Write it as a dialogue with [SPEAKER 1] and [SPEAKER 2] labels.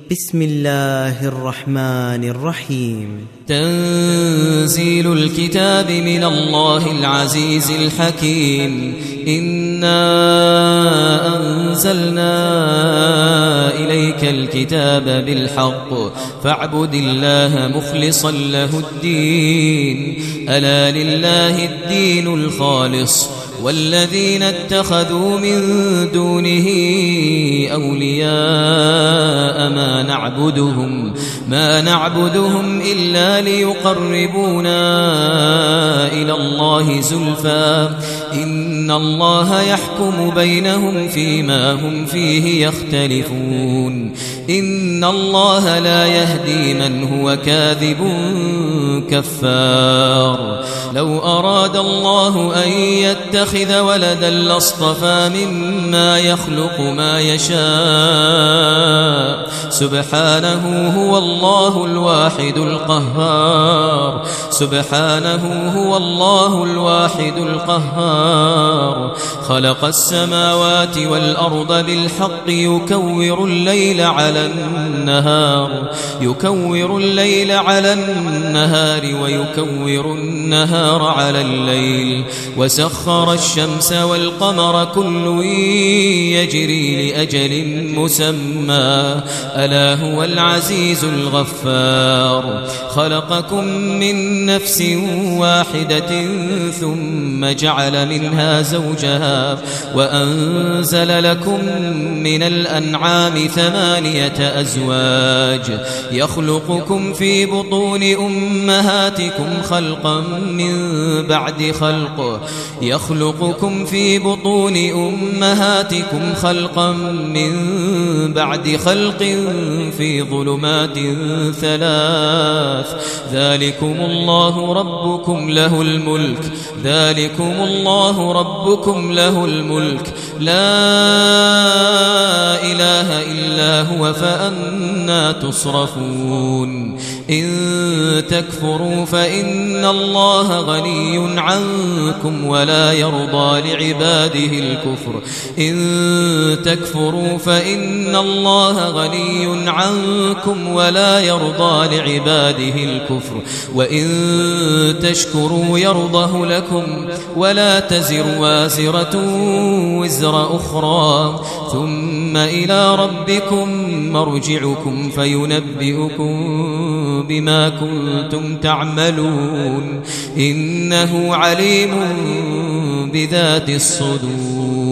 [SPEAKER 1] بسم الله الرحمن الرحيم.
[SPEAKER 2] تنزيل الكتاب من الله العزيز الحكيم. إنا أنزلنا إليك الكتاب بالحق فاعبد الله مخلصا له الدين. ألا لله الدين الخالص والذين اتخذوا من دونه أولياء ما نعبدهم إلا ليقربونا إلى الله زلفى إن الله يحكم بينهم فيما هم فيه يختلفون. إن الله لا يهدي من هو كاذب كفار. لو أراد الله أن يتخذ ولدا لاصطفى مما يخلق ما يشاء سبحانه هو الله الواحد القهار. سبحانه هو الله الواحد القهار. خلق السماوات والأرض بالحق يكور الليل على النهار ويكور النهار على الليل وسخر الشمس والقمر كل يجري لأجل مسمى ألا هو العزيز الغفار. خلقكم من نفس واحدة ثم جعل منها زوجها وأنزل لكم من الأنعام 8 أزواج يخلقكم في بطون أمهاتكم خلقا من بعد خلق في ظلمات 3. ذلكم الله ربكم له الملك لا إله إلا هو فأنى تصرفون. إن تكفروا فإن الله غني عنكم ولا يرضى لعباده الكفر وإن تشكروا يرضه لكم ولا تزر وازرة وزر أخرى ثم إلى ربكم مرجعكم فينبئكم بما كنتم تعملون إنه عليم بذات الصدور.